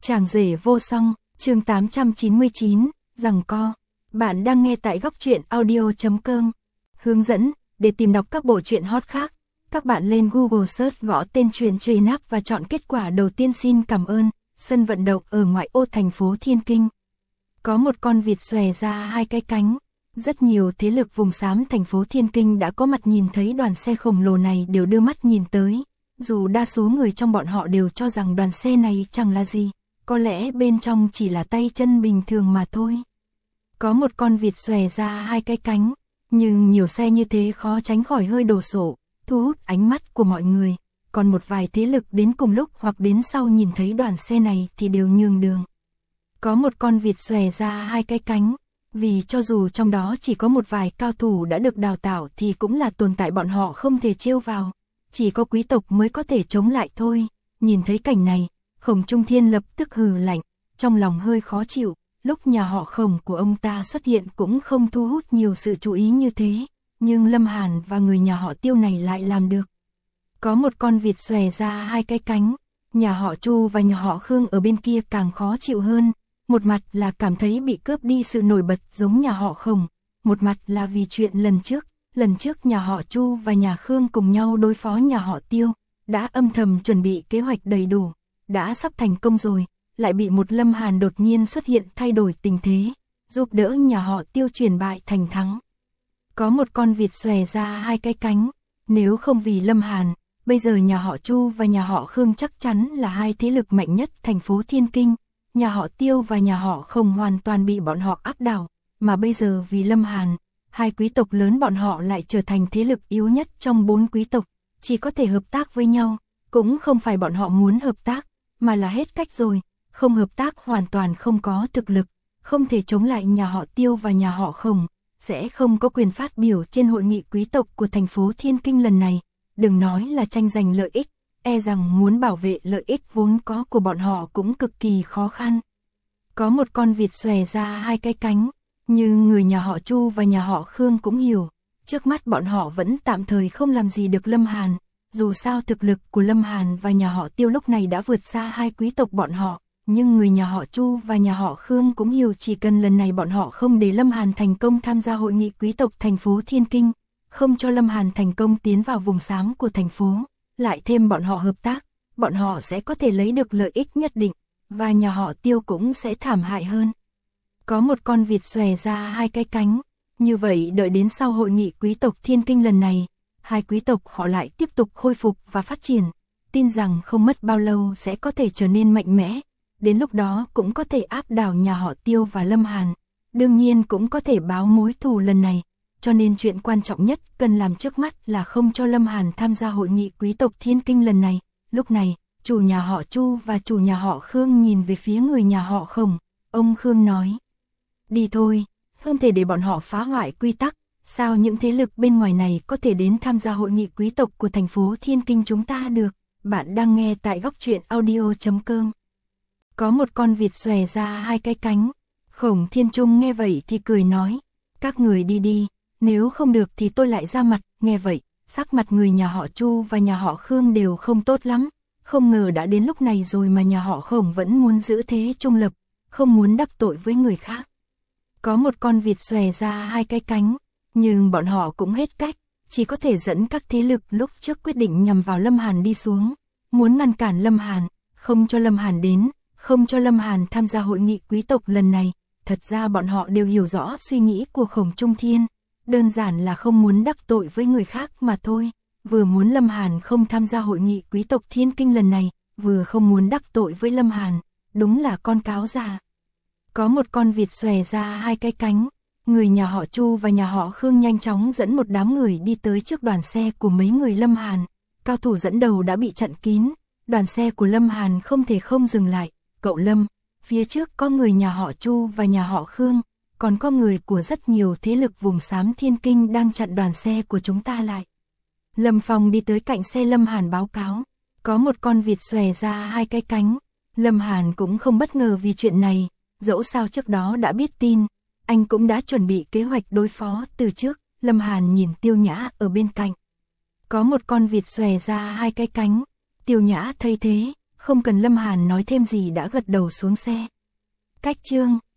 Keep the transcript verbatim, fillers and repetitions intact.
Chàng rể vô song, chương tám trăm chín mươi chín, giằng co. Bạn đang nghe tại góc truyện audio chấm com. Hướng dẫn, để tìm đọc các bộ truyện hot khác, các bạn lên Google search gõ tên truyện truy nắp và chọn kết quả đầu tiên. Xin cảm ơn. Sân vận động ở ngoại ô thành phố Thiên Kinh. Có một con vịt xòe ra hai cái cánh. Rất nhiều thế lực vùng xám thành phố Thiên Kinh đã có mặt nhìn thấy đoàn xe khổng lồ này đều đưa mắt nhìn tới. Dù đa số người trong bọn họ đều cho rằng đoàn xe này chẳng là gì, có lẽ bên trong chỉ là tay chân bình thường mà thôi. Có một con vịt xòe ra hai cái cánh, nhưng nhiều xe như thế khó tránh khỏi hơi đồ sộ, thu hút ánh mắt của mọi người. Còn một vài thế lực đến cùng lúc hoặc đến sau nhìn thấy đoàn xe này thì đều nhường đường. Có một con vịt xòe ra hai cái cánh, vì cho dù trong đó chỉ có một vài cao thủ đã được đào tạo thì cũng là tồn tại bọn họ không thể trêu vào. Chỉ có quý tộc mới có thể chống lại thôi. Nhìn thấy cảnh này, Khổng Trung Thiên lập tức hừ lạnh, trong lòng hơi khó chịu. Lúc nhà họ Khổng của ông ta xuất hiện cũng không thu hút nhiều sự chú ý như thế, nhưng Lâm Hàn và người nhà họ Tiêu này lại làm được. Có một con vịt xòe ra hai cái cánh, nhà họ Chu và nhà họ Khương ở bên kia càng khó chịu hơn. Một mặt là cảm thấy bị cướp đi sự nổi bật giống nhà họ Khổng, một mặt là vì chuyện lần trước. Lần trước nhà họ Chu và nhà Khương cùng nhau đối phó nhà họ Tiêu, đã âm thầm chuẩn bị kế hoạch đầy đủ, đã sắp thành công rồi, lại bị một Lâm Hàn đột nhiên xuất hiện thay đổi tình thế, giúp đỡ nhà họ Tiêu chuyển bại thành thắng. Có một con vịt xòe ra hai cái cánh, nếu không vì Lâm Hàn, bây giờ nhà họ Chu và nhà họ Khương chắc chắn là hai thế lực mạnh nhất thành phố Thiên Kinh, nhà họ Tiêu và nhà họ Khổng hoàn toàn bị bọn họ áp đảo, mà bây giờ vì Lâm Hàn, hai quý tộc lớn bọn họ lại trở thành thế lực yếu nhất trong bốn quý tộc, chỉ có thể hợp tác với nhau, cũng không phải bọn họ muốn hợp tác, mà là hết cách rồi, không hợp tác hoàn toàn không có thực lực, không thể chống lại nhà họ Tiêu và nhà họ Khổng, sẽ không có quyền phát biểu trên hội nghị quý tộc của thành phố Thiên Kinh lần này, đừng nói là tranh giành lợi ích, e rằng muốn bảo vệ lợi ích vốn có của bọn họ cũng cực kỳ khó khăn. Có một con vịt xòe ra hai cái cánh, nhưng người nhà họ Chu và nhà họ Khương cũng hiểu, trước mắt bọn họ vẫn tạm thời không làm gì được Lâm Hàn, dù sao thực lực của Lâm Hàn và nhà họ Tiêu lúc này đã vượt xa hai quý tộc bọn họ, nhưng người nhà họ Chu và nhà họ Khương cũng hiểu chỉ cần lần này bọn họ không để Lâm Hàn thành công tham gia hội nghị quý tộc thành phố Thiên Kinh, không cho Lâm Hàn thành công tiến vào vùng xám của thành phố, lại thêm bọn họ hợp tác, bọn họ sẽ có thể lấy được lợi ích nhất định, và nhà họ Tiêu cũng sẽ thảm hại hơn. Có một con vịt xòe ra hai cái cánh, như vậy đợi đến sau hội nghị quý tộc Thiên Kinh lần này, hai quý tộc họ lại tiếp tục khôi phục và phát triển, tin rằng không mất bao lâu sẽ có thể trở nên mạnh mẽ, đến lúc đó cũng có thể áp đảo nhà họ Tiêu và Lâm Hàn, đương nhiên cũng có thể báo mối thù lần này, cho nên chuyện quan trọng nhất cần làm trước mắt là không cho Lâm Hàn tham gia hội nghị quý tộc Thiên Kinh lần này. Lúc này, chủ nhà họ Chu và chủ nhà họ Khương nhìn về phía người nhà họ Khổng, ông Khương nói: đi thôi, không thể để bọn họ phá hoại quy tắc, sao những thế lực bên ngoài này có thể đến tham gia hội nghị quý tộc của thành phố Thiên Kinh chúng ta được. Bạn đang nghe tại góc truyện audio chấm com. Có một con vịt xòe ra hai cái cánh, Khổng Thiên Trung nghe vậy thì cười nói: các người đi đi, nếu không được thì tôi lại ra mặt. Nghe vậy, sắc mặt người nhà họ Chu và nhà họ Khương đều không tốt lắm, không ngờ đã đến lúc này rồi mà nhà họ Khổng vẫn muốn giữ thế trung lập, không muốn đắc tội với người khác. Có một con vịt xòe ra hai cái cánh, nhưng bọn họ cũng hết cách, chỉ có thể dẫn các thế lực lúc trước quyết định nhằm vào Lâm Hàn đi xuống, muốn ngăn cản Lâm Hàn, không cho Lâm Hàn đến, không cho Lâm Hàn tham gia hội nghị quý tộc lần này. Thật ra bọn họ đều hiểu rõ suy nghĩ của Khổng Trung Thiên, đơn giản là không muốn đắc tội với người khác mà thôi, vừa muốn Lâm Hàn không tham gia hội nghị quý tộc Thiên Kinh lần này, vừa không muốn đắc tội với Lâm Hàn, đúng là con cáo già. Có một con vịt xòe ra hai cái cánh, người nhà họ Chu và nhà họ Khương nhanh chóng dẫn một đám người đi tới trước đoàn xe của mấy người Lâm Hàn, cao thủ dẫn đầu đã bị chặn kín, đoàn xe của Lâm Hàn không thể không dừng lại. Cậu Lâm, phía trước có người nhà họ Chu và nhà họ Khương, còn có người của rất nhiều thế lực vùng xám Thiên Kinh đang chặn đoàn xe của chúng ta lại. Lâm Phong đi tới cạnh xe Lâm Hàn báo cáo, có một con vịt xòe ra hai cái cánh. Lâm Hàn cũng không bất ngờ vì chuyện này, dẫu sao trước đó đã biết tin, anh cũng đã chuẩn bị kế hoạch đối phó từ trước. Lâm Hàn nhìn Tiêu Nhã ở bên cạnh, có một con vịt xòe ra hai cái cánh. Tiêu Nhã thấy thế, Không cần Lâm Hàn nói thêm gì đã gật đầu xuống xe. Cách chương